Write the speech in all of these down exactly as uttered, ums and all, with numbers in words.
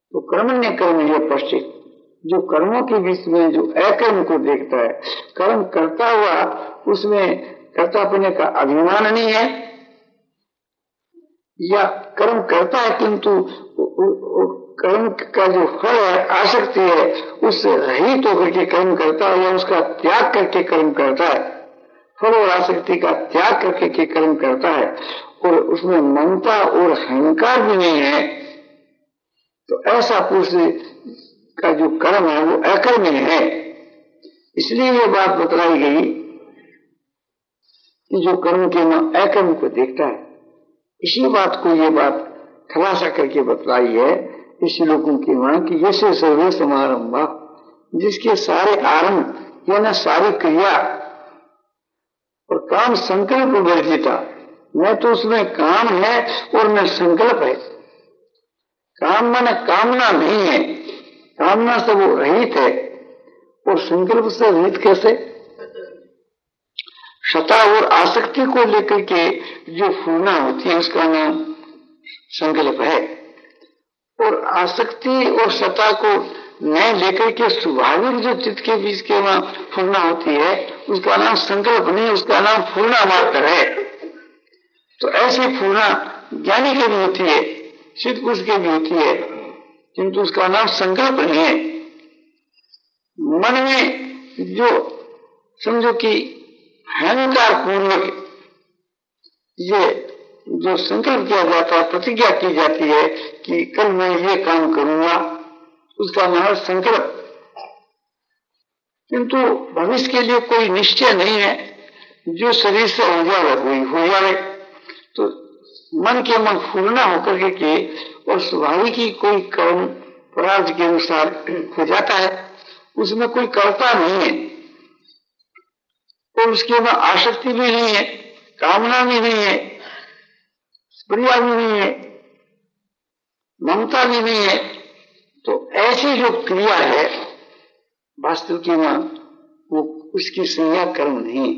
तो कर्मण्य कर्म ये पश्चित, जो कर्मों के बीच में जो अकर्म को देखता है, कर्म करता हुआ उसमें कर्तापने का अभिमान नहीं है, या कर्म करता है किंतु कर्म का जो फल है आसक्ति है उससे रहित होकर के कर्म करता है, या उसका त्याग करके कर्म करता है, फल और आसक्ति का त्याग करके के कर्म करता है, और उसमें ममता और अहंकार भी नहीं है, तो ऐसा पुरुष का जो कर्म है वो अकर्म है। इसलिए ये बात बतलाई गई कि जो कर्म के न अकर्म को देखता है, इसी बात को ये बात खुलासा करके बतलाई है इस लोगों की वहां कि जैसे सर्वे समारंभ, जिसके सारे आरंभ या न सारी क्रिया और काम संकल्प वर्जिता, न तो उसमें काम है और न संकल्प है। काम माने कामना नहीं है, कामना से वो रहित है, और संकल्प से रहित कैसे? सता और आसक्ति को लेकर के जो फूलना होती है उसका नाम संकल्प है, और आसक्ति और सता को न लेकर के स्वाभाविक जो चित्त के बीच के वहां फूलना होती है उसका नाम संकल्प नहीं, उसका नाम फूलना मात्र है। तो ऐसी फूलना ज्ञानी के भी होती है, सिद्ध पुरुष के भी होती है, किंतु उसका नाम संकल्प नहीं है। मन में जो समझो कि अहंकार पूर्वक ये जो संकल्प किया जाता है, प्रतिज्ञा की जाती है कि कल मैं ये काम करूंगा, उसका नाम है संकल्प, किंतु भविष्य के लिए कोई निश्चय नहीं है, जो शरीर से हो जाए वही हो जाए। तो मन के मन फूलना होकर के, के और स्वाभाविक ही कोई कर्म प्रारब्ध के अनुसार हो जाता है, उसमें कोई कर्ता नहीं है, और उसके बाद आसक्ति भी नहीं है, कामना भी नहीं है, प्रिया भी नहीं है, ममता भी नहीं है। तो ऐसी जो क्रिया है वास्तविक में वो उसकी संज्ञा कर्म नहीं।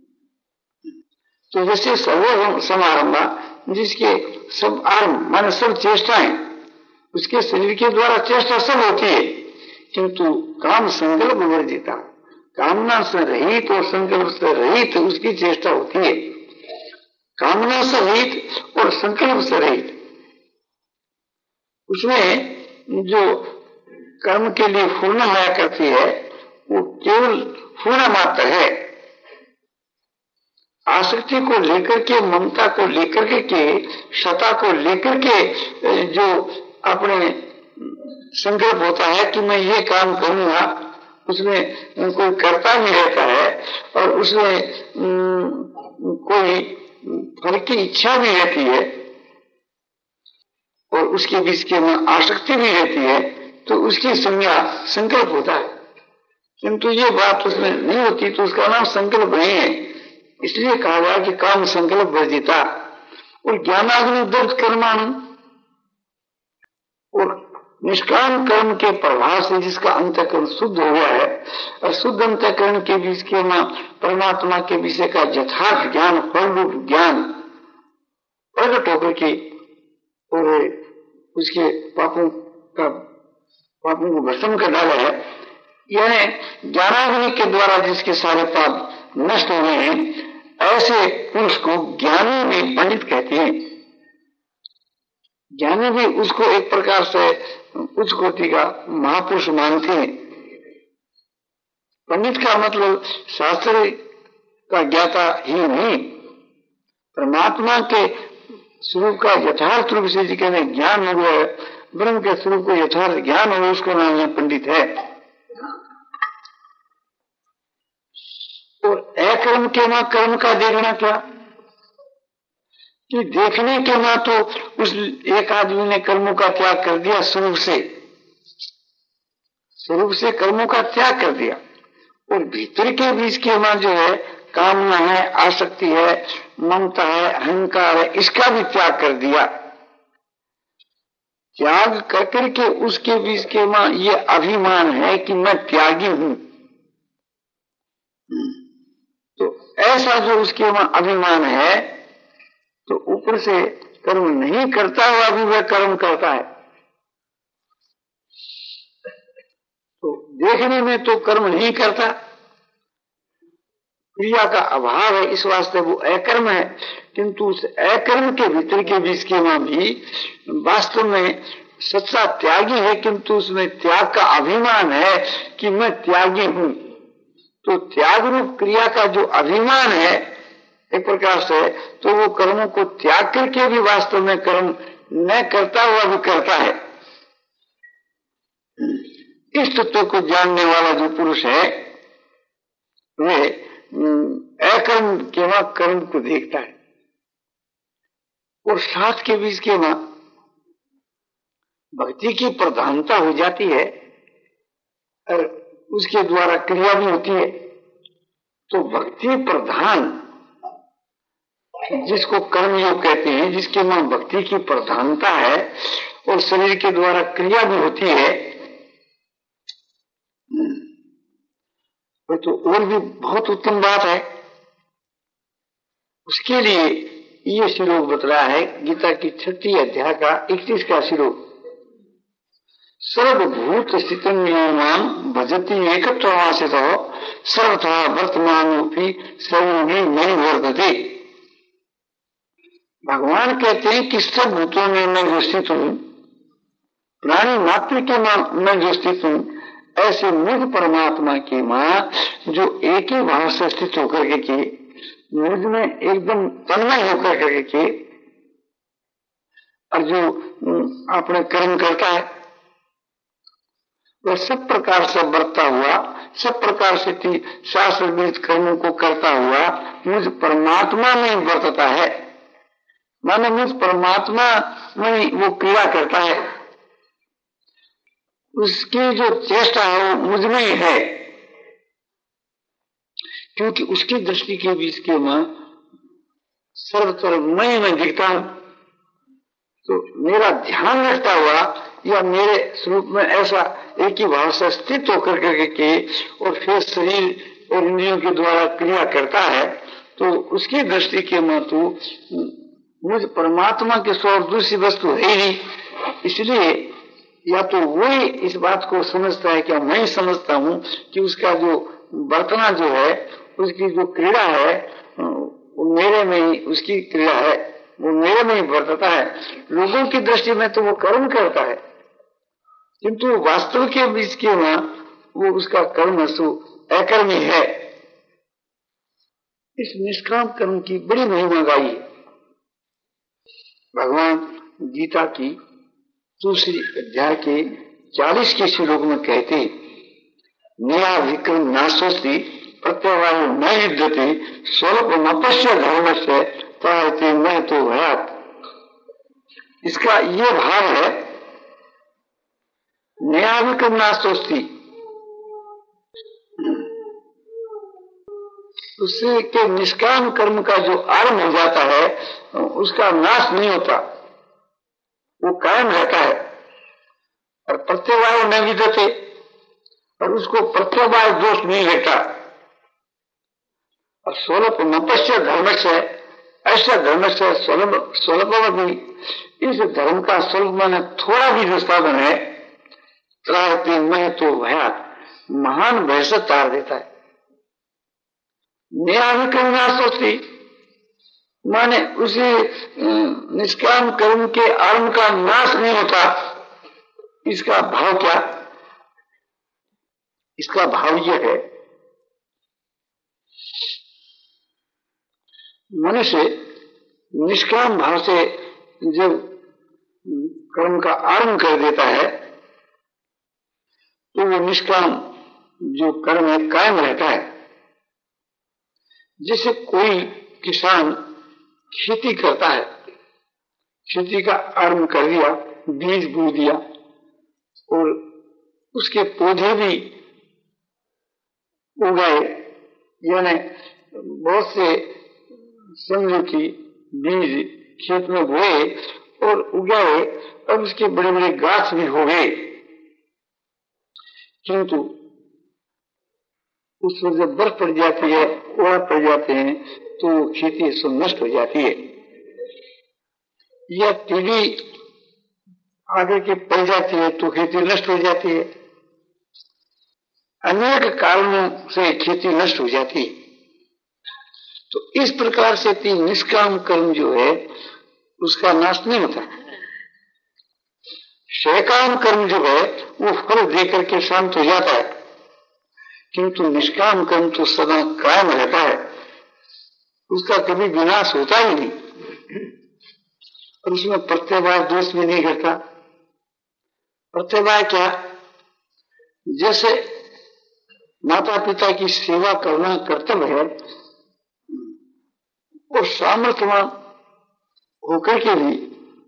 तो जैसे सर्व समारंभ, जिसके सब आरंभ माने सब चेष्टाएं उसके शरीर के द्वारा चेष्टा सब होती है, किंतु काम संकल्प वर्जिता, कामना से रहित और संकल्प से रहित उसकी चेष्टा होती है। कामना से रहित और संकल्प से रहित, उसमें जो कर्म के लिए फूलना होया करती है वो केवल फूलना मात्र है। आसक्ति को लेकर के, ममता को लेकर के, के सता को लेकर के जो अपने संकल्प होता है कि मैं ये काम करूंगा, उसमें कोई कर्ता नहीं रहता है, और उसमें कोई फल की इच्छा भी रहती है, और उसके बीच के में आसक्ति भी रहती है, तो उसकी संज्ञा संकल्प होता है, किंतु ये बात उसमें नहीं होती, तो उसका नाम संकल्प नहीं है। इसलिए कहा गया कि काम संकल्प वर्जिता। और ज्ञानाग्नि दग्ध कर्माणु, और निष्काम कर्म के प्रभाव से जिसका अंतःकरण शुद्ध हो गया है, और शुद्ध अंतःकरण के बीच के में परमात्मा के विषय का यथार्थ ज्ञान, फल रूप ज्ञान प्रकट होकर के और उसके पापों का पापों को भस्म कर डाला है, यानी ज्ञानाग्नि के द्वारा जिसके सारे पाप नष्ट हो गए हैं, ऐसे पुरुष को ज्ञानी भी पंडित कहते हैं। ज्ञानी भी उसको एक प्रकार से उच्च कोटि का महापुरुष मानते हैं। पंडित का मतलब शास्त्र का ज्ञाता ही नहीं, परमात्मा के स्वरूप का यथार्थ रूप से जिसके ज्ञान हो गया, ब्रह्म के स्वरूप को यथार्थ ज्ञान हो, उसको नाम है पंडित है। और अकर्म के मां कर्म का देखना क्या, कि देखने के मां तो उस एक आदमी ने कर्मों का त्याग कर दिया, स्वरूप से स्वरूप से कर्मों का त्याग कर दिया, और भीतर के बीच के मां जो है कामना है, आसक्ति है, ममता है, अहंकार है, इसका भी त्याग कर दिया। त्याग करके के उसके बीच के मां ये अभिमान है कि मैं त्यागी हूं, तो ऐसा जो उसके मां अभिमान है, तो ऊपर से कर्म नहीं करता हुआ भी वह कर्म करता है। तो देखने में तो कर्म नहीं करता, क्रिया का अभाव है, इस वास्ते वो अकर्म है। किंतु उस अकर्म के भीतर के बीच के वहां भी वास्तव में सच्चा त्यागी है, किंतु उसमें त्याग का अभिमान है कि मैं त्यागी हूं। तो त्याग रूप क्रिया का जो अभिमान है एक प्रकार से, तो वो कर्मों को त्याग करके भी वास्तव में कर्म न करता हुआ भी करता है। इस तत्व को जानने वाला जो पुरुष है वे अकर्म के वहां कर्म को देखता है, और साथ के बीच के वहां भक्ति की प्रधानता हो जाती है और उसके द्वारा क्रिया भी होती है। तो भक्ति प्रधान जिसको कर्मयोग कहते हैं, जिसके वहां भक्ति की प्रधानता है और शरीर के द्वारा क्रिया भी होती है, वो तो और भी बहुत उत्तम बात है। उसके लिए ये श्लोक बतला है गीता की छठी अध्याय का इकतीस का श्लोक, सर्वभूत स्थितं यो मां भजति एकत्वमाश्रितो सर्वथा वर्तमानोऽपि सर्वोऽपि मयि वर्तते। भगवान कहते हैं कि सब भूतों में मैं जो स्थित हूं, प्राणी मात्र के मैं जो स्थित हूं, ऐसे मुझ परमात्मा की मां जो एक ही भाव से स्थित होकर के मुझ में एकदम तन्मय होकर के और जो अपने कर्म करता है वह सब प्रकार से बरतता हुआ, सब प्रकार से शास्त्र विहित कर्मों को करता हुआ मुझ परमात्मा में बरतता है। माने मुझ परमात्मा में वो क्रिया करता है, उसकी जो चेष्टा है वो मुझ में ही है, क्योंकि उसकी दृष्टि के बीच के मां सर्वतर मैं में दिखता हूं। तो मेरा ध्यान रखता हुआ या मेरे स्वरूप में ऐसा एक ही भाव से स्थित होकर के और फिर शरीर और इंद्रियों के द्वारा क्रिया करता है, तो उसकी दृष्टि के मां तो मुझ परमात्मा के सौ दूसरी वस्तु है ही। इसलिए या तो वही इस बात को समझता है कि मैं समझता हूं कि उसका जो बर्तना जो है, उसकी जो क्रीड़ा है वो मेरे में ही, उसकी क्रिया है वो मेरे में ही बरतता है। लोगों की दृष्टि में तो वो कर्म करता है, किंतु वास्तव के बीच के वहां वो उसका कर्म सु अकर्मी है। इस निष्काम कर्म की बड़ी महिमा गाई है। भगवान गीता की दूसरी अध्याय के चालीस के श्लोक में कहते, नया विक्रम नाशोस्ति प्रत्यवाय न युद्धते स्वरूप नपश्य धर्म से तारते मैं तो भयात। इसका ये भाव है, नया विक्रम नाशोस्ति, उससे के निष्काम कर्म का जो आरंभ हो जाता है उसका नाश नहीं होता, वो कायम रहता है। और प्रत्यवाय न विदते, और उसको प्रत्यवाय दोष नहीं रहता। और स्वल्प नपश्य धर्म से, ऐसा धर्म से स्वल्प स्वल्प भी, इस धर्म का स्वल्प माने थोड़ा भी जो साधन है, त्राहती मैं तो भया, महान भय से तार देता है। नया विक्रम नाशोस्ति माने उसी निष्काम कर्म के आरंभ का नाश नहीं होता। इसका भाव क्या? इसका भाव यह है, मनुष्य निष्काम भाव से जब कर्म का आरंभ कर देता है तो वो निष्काम जो कर्म है कायम रहता है। जैसे कोई किसान खेती करता है, खेती का आरंभ कर दिया, बीज बो दिया और उसके पौधे भी उगाए, यानी बहुत से समझो कि बीज खेत में बोए और उगाए और उसके बड़े बड़े गाछ भी हो गए, किंतु उस पर जब बर्फ पड़ जाती है, ओला पड़ जाते हैं, तो खेती सब नष्ट हो जाती है। या टीवी आगे के पड़ जाती है तो खेती नष्ट हो जाती है। अनेक कारणों से खेती नष्ट हो जाती है। तो इस प्रकार से तीन निष्काम कर्म जो है उसका नाश नहीं होता। सकाम कर्म जो है वो फल देकर के शांत हो जाता है, किंतु निष्काम कर्म तो सदा कायम रहता है, उसका कभी विनाश होता ही नहीं और उसमें प्रत्यवाय दोष भी नहीं करता। प्रत्यवाय क्या? जैसे माता पिता की सेवा करना कर्तव्य है और सामर्थ्यवान होकर के भी,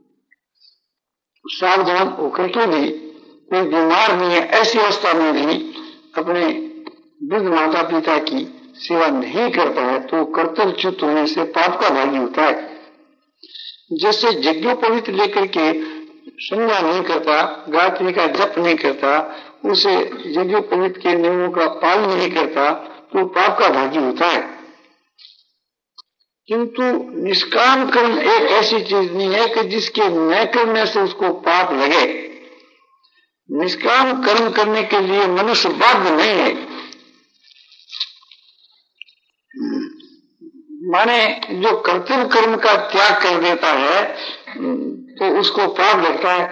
सावधान होकर के भी कोई बीमार नहीं है, ऐसी अवस्था में भी अपने वृद्ध माता पिता की सेवा नहीं करता है तो कर्तव्यच्युत होने से पाप का भागी होता है। जैसे यज्ञोपवीत लेकर के संज्ञा नहीं करता, गायत्री का जप नहीं करता, उसे यज्ञोपवीत के नियमों का पालन नहीं करता तो पाप का भागी होता है। किंतु निष्काम कर्म एक ऐसी चीज नहीं है कि जिसके न करने से उसको पाप लगे। निष्काम कर्म करने के लिए मनुष्य बाध्य नहीं है। माने जो कर्तव्य कर्म का त्याग कर देता है तो उसको पाप लगता है,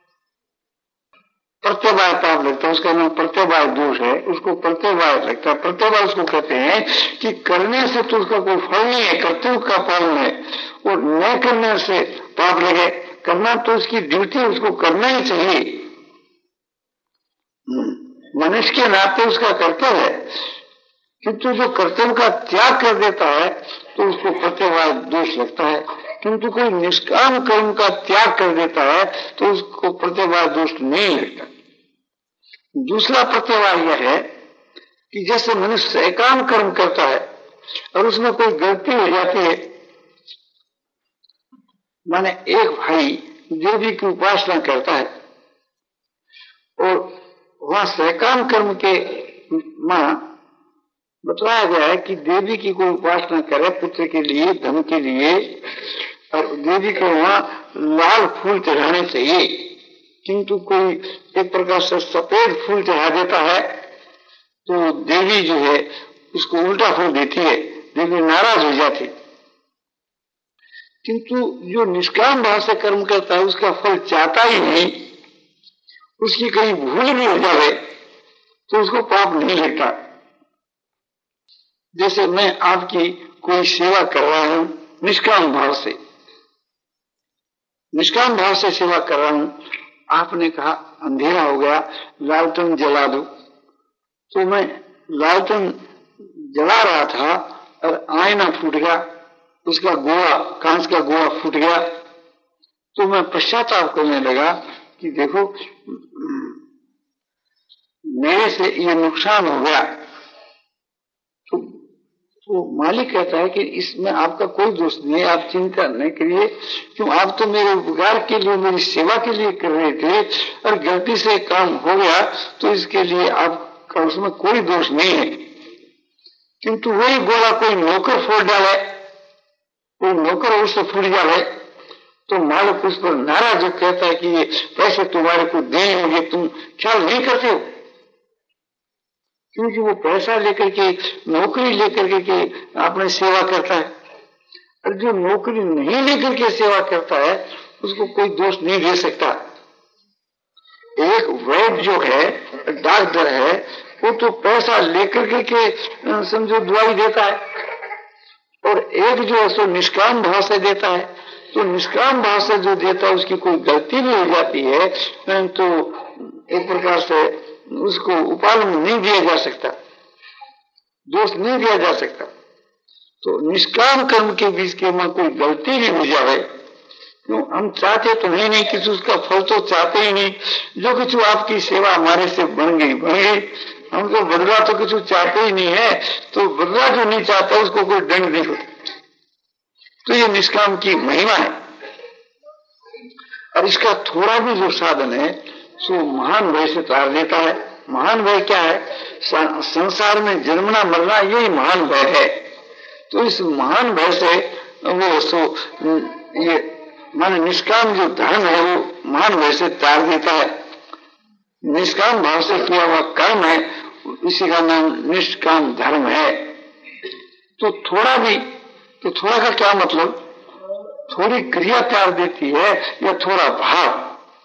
प्रत्यवाय पाप लगता है, उसका नाम प्रत्यवाय दोष है, उसको प्रत्यवाय लगता है। प्रत्यवाय उसको कहते हैं कि करने से तो उसका कोई फल नहीं है, कर्तव्य का पालन है, और न करने से पाप लगे। करना तो उसकी ड्यूटी, उसको करना ही चाहिए, मनुष्य के नाते उसका कर्तव्य है। किंतु जो कर्तव्य का त्याग कर देता है तो उसको प्रत्यवाय दोष लगता है। किंतु कोई निष्काम कर्म का त्याग कर देता है तो उसको प्रत्यवाय दोष नहीं लगता। दूसरा प्रत्यवाय यह है कि जैसे मनुष्य सकाम कर्म करता है और उसमें कोई गलती हो जाती है, माने एक भाई देवी की उपासना करता है और वहां सकाम कर्म के मां बताया गया है कि देवी की कोई उपासना करे पुत्र के लिए, धन के लिए, और देवी को वहां लाल फूल चढ़ाने चाहिए, किंतु कोई एक प्रकार से सफेद फूल चढ़ा देता है तो देवी जो है उसको उल्टा फूल देती है, देवी नाराज हो जाती। किंतु जो निष्काम भाव से कर्म करता है उसका फल चाहता ही नहीं, उसकी कहीं भूल भी हो जाए तो उसको पाप नहीं लगता। जैसे मैं आपकी कोई सेवा कर रहा हूं निष्काम भाव से, निष्काम भाव से सेवा कर रहा हूं, आपने कहा अंधेरा हो गया लालटेन जला दो, तो मैं लालटेन जला रहा था और आईना फूट गया, उसका गोला, कांच का गोला फूट गया, तो मैं पश्चाताप करने लगा कि देखो मेरे से ये नुकसान हो गया। तो, तो मालिक कहता है कि इसमें आपका कोई दोष नहीं है, आप चिंता नहीं करिए, क्यों आप तो मेरे उपकार के लिए, मेरी सेवा के लिए कर रहे थे और गलती से काम हो गया तो इसके लिए आपका उसमें कोई दोष नहीं है। किंतु वही गोला कोई नौकर फोड़ डाले, कोई नौकर उससे फूट जाए तो मालिक उस पर नाराज हो, कहता है कि ये पैसे तुम्हारे को देने होंगे, तुम ख्याल नहीं करते हो। क्योंकि वो पैसा लेकर के, नौकरी लेकर के, के अपने सेवा करता है, और जो नौकरी नहीं लेकर के सेवा करता है उसको कोई दोष नहीं दे सकता। एक वैद्य जो है, डॉक्टर है, वो तो पैसा लेकर के, के समझो दवाई देता है, और एक जो है सो निष्काम भाव से देता है। तो निष्काम भाव से जो देता है उसकी कोई गलती भी हो जाती है तो एक प्रकार से उसको उपालन नहीं दिया जा सकता, दोष नहीं दिया जा सकता। तो निष्काम कर्म के बीच के में कोई गलती भी हो जाए, क्यों हम चाहते तो नहीं नहीं किसी उसका फल तो चाहते ही नहीं, जो कुछ आपकी सेवा हमारे से बन गई बन गई, हमको बदला तो कुछ चाहते ही नहीं है, तो बदला जो नहीं चाहता उसको कोई दंड नहीं होता। तो ये निष्काम की महिमा है। और इसका थोड़ा भी जो साधन है सो महान भय से तार देता है। महान भय क्या है? संसार में जन्मना मरना यही महान भय है। तो इस महान भय से वो सो ये माने निष्काम जो धर्म है वो महान भय से तार देता है। निष्काम भाव से किया हुआ कर्म है इसी का नाम निष्काम धर्म है। तो थोड़ा भी, तो थोड़ा का क्या मतलब, थोड़ी क्रिया त्याग देती है या थोड़ा भाव।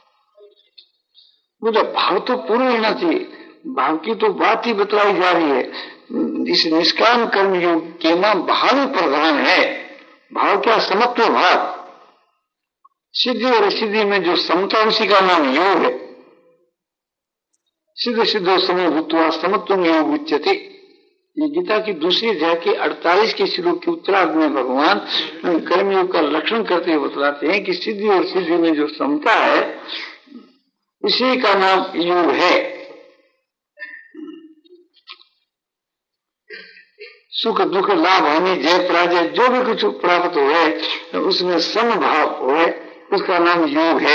मुझे भाव तो पूर्ण होना चाहिए, भाव की तो बात ही बतलाई जा रही है। इस निष्काम कर्म योग के नाम भाव ही प्रधान है। भाव क्या, समत्व भाव। सिद्धि और सिद्धि में जो समता, उसी का नाम योग है। सिद्ध सिद्धो समय भूतवा समत्व योग उच्यते। ये गीता की दूसरी अध्याय के अड़तालीस के श्लोक के उत्तरार्ध में भगवान कर्मयोग का लक्षण करते हुए बतलाते हैं कि सिद्धि और सिद्धि में जो समता है, इसी का नाम योग है। सुख दुख लाभ हानि जय पराजय जो भी कुछ प्राप्त हो उसमें समभाव हो, उसका नाम योग है।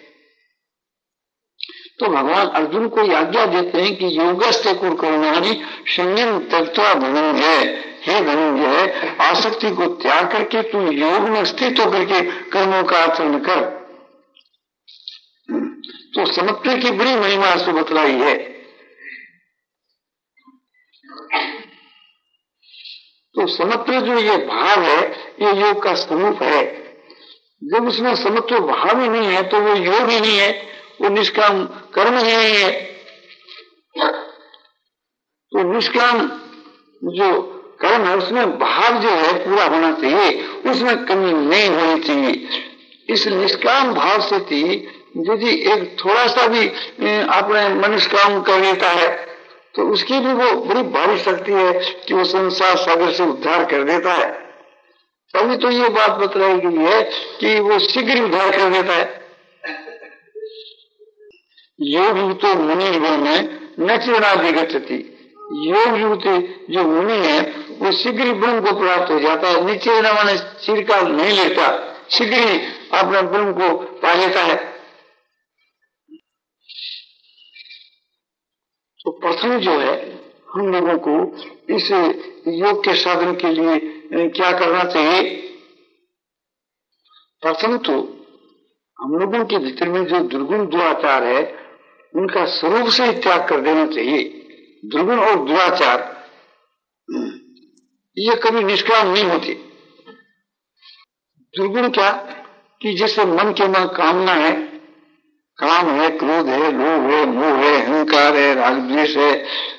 तो भगवान अर्जुन को आज्ञा देते हैं कि योगस्ते कुर करुणानि संयम त्यक्त्वा धनंजय। हे धनंजय, आसक्ति को त्याग करके तू योग में स्थित होकर के कर्मों का आचरण कर। तो समत्व की बड़ी महिमा से बतलाई है। तो समत्व जो ये भाव है, ये योग का स्वरूप है। जब उसमें समत्व भाव ही नहीं है तो वो योग ही नहीं है, वो निष्काम कर्म ही नहीं है। तो निष्काम जो कर्म है उसमें भाव जो है पूरा होना चाहिए, उसमें कमी नहीं होनी चाहिए। इस निष्काम भाव से थी यदि एक थोड़ा सा भी अपने मनुष्य काम कर लेता है तो उसकी भी वो बड़ी भारी शक्ति है कि वो संसार सागर से उद्धार कर देता है। तभी तो ये बात बतलाई गई है कि वो शीघ्र उद्धार कर देता है। योग युक्त मुनि में न चिराधिगच्छति। योग युक्त जो मुनि है वो शीघ्र ब्रह्म को प्राप्त हो जाता है। नीचे माने चिरकाल नहीं लेता, शीघ्र ही अपने ब्रह्म को पा लेता है। तो प्रथम जो है हम लोगों को इस योग के साधन के लिए क्या करना चाहिए। प्रथम तो हम लोगों के भीतर में जो दुर्गुण दुराचार है उनका स्वरूप से त्याग कर देना चाहिए। दुर्गुण और दुराचार ये कभी निष्काम नहीं होते। दुर्गुण क्या कि जैसे मन के में कामना है, काम है, क्रोध है, लोभ है, मोह है, अहंकार है, राग द्वेष है,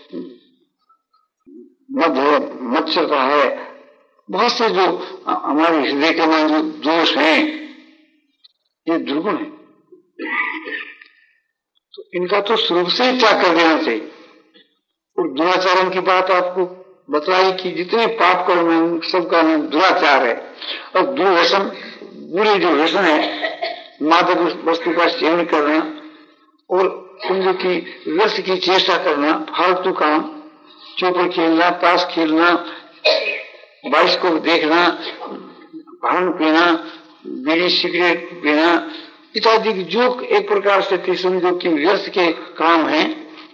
मद है, मत्सरता है, बहुत से जो हमारे हृदय के में जो दोष हैं ये दुर्गुण है। तो इनका तो स्वरूप से ही त्याग कर देना चाहिए। और दुराचारण की बात आपको बतलाई कि जितने पाप कर्म हैं सबका नाम दुराचार है। और दुर्व्यसन, बुरे जो व्यसन है, मादक वस्तु का सेवन करना और समझो की व्यर्थ की चेष्टा करना, फालतू काम, चौपर खेलना, ताश खेलना, बाइस्कोप देखना, भांग पीना, बीड़ी सिगरेट पीना इत्यादि जो एक प्रकार से समझो कि व्यर्थ के काम है,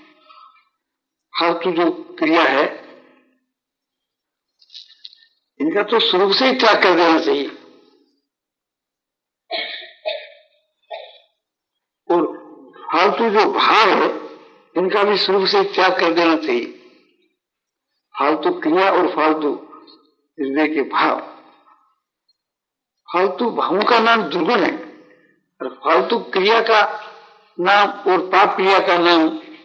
फालतू जो क्रिया है, इनका तो स्वरूप से ही त्याग कर देना चाहिए। और फालतू जो भाव है इनका भी स्वरूप से त्याग कर देना चाहिए। फालतू क्रिया और फालतू हृदय के भाव, फालतू भावों का नाम दुर्गुण है और फालतू क्रिया का नाम और पाप क्रिया का नाम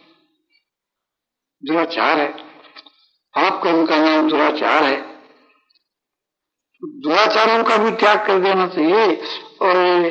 दुराचार है। पाप कर्म का नाम दुराचार है। दुराचारों का भी त्याग कर देना चाहिए और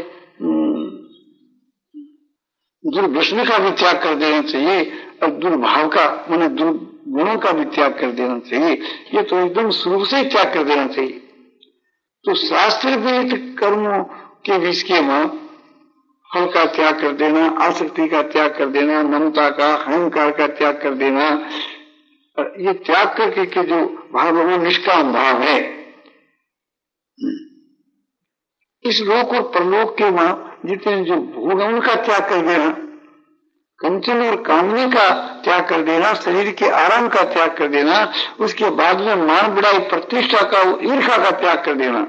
दुर्व्यसन का भी त्याग कर देना चाहिए और दुर्भाव का माने दुर्गुणों का भी त्याग कर देना चाहिए। ये तो एकदम शुरू से ही त्याग कर देना चाहिए। तो शास्त्र विहित कर्मों के विषय में फल का त्याग कर देना, आसक्ति का त्याग कर देना, ममता का, अहंकार का त्याग कर देना, और ये त्याग करके के जो भाव वो निष्काम भाव है। इस लोक और परलोक के वहां जितने जो भोग है उनका त्याग कर देना, कंचन और कामने का त्याग कर देना, शरीर के आराम का त्याग कर देना, उसके बाद में मान बढ़ाई प्रतिष्ठा का, ईर्ष्या का त्याग कर देना।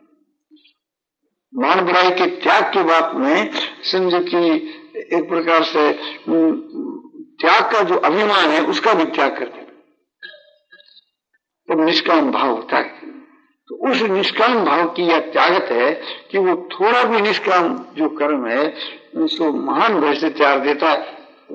मान बढ़ाई के त्याग की बात में समझो कि एक प्रकार से त्याग का जो अभिमान है उसका भी त्याग कर देना, तो निष्काम भाव होता है। तो उस निष्काम भाव की यह त्यागत है कि वो थोड़ा भी निष्काम जो कर्म है उसको महान भय से त्याग देता है।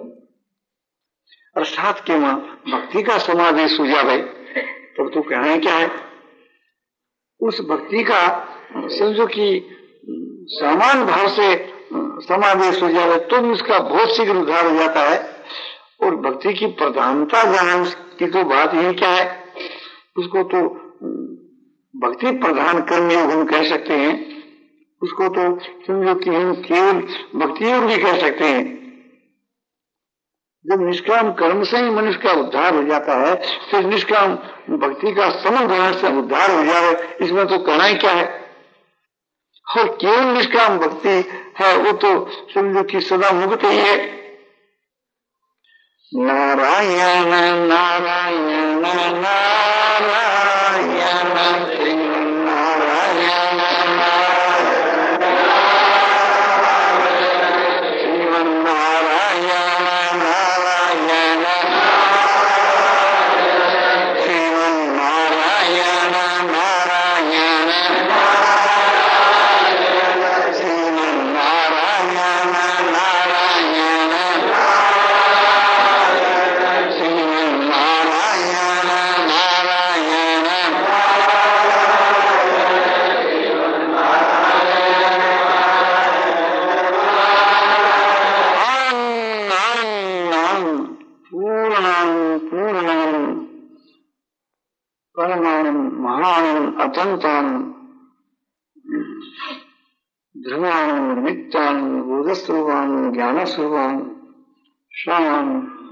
अर्थात के वहां भक्ति का समावेश हो जाए तब तो कहना क्या है, उस भक्ति का समझो कि समान भाव से समावेश हो जाए तो भी उसका बहुत शीघ्र उद्धार हो जाता है। और भक्ति की प्रधानता जहां उसकी तो बात यही क्या है, उसको तो भक्ति प्रधान कर्म योग हम कह सकते हैं, उसको तो समझो कि हम केवल भक्ति योग भी कह सकते हैं। जब निष्काम कर्म से ही मनुष्य का उद्धार हो जाता है फिर निष्काम भक्ति का समग्र से उद्धार हो जाए, इसमें तो कहना ही क्या है। और केवल निष्काम भक्ति है वो तो समझो कि सदा मुक्त ही है। नारायण नारायण नारायण श्री नारायण अतंतान ध्रुवान नित्यान बोधस्वरूपान ज्ञानस्वरूपान शान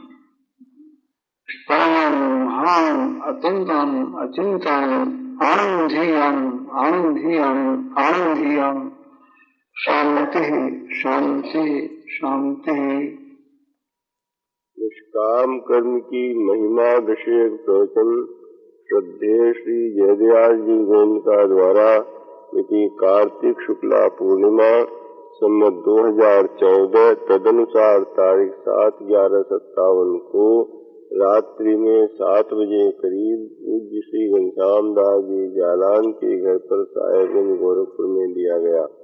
परमान महान अतंतान अचिंतान आनंदीयान आनंदीयान आनंदीयान शांति शांति शांति। निष्काम कर्म की महिमा विषय प्रवचन श्रद्धेय श्री जयदयाल जी गोयनका द्वारा मिति कार्तिक शुक्ला पूर्णिमा सम्मत दो हजार चौदह तदनुसार तारीख सात ग्यारह सत्तावन को रात्रि में सात बजे करीब पूज्य श्री घनश्याम दास जी जालान के घर पर साहेबगंज गोरखपुर में दिया गया।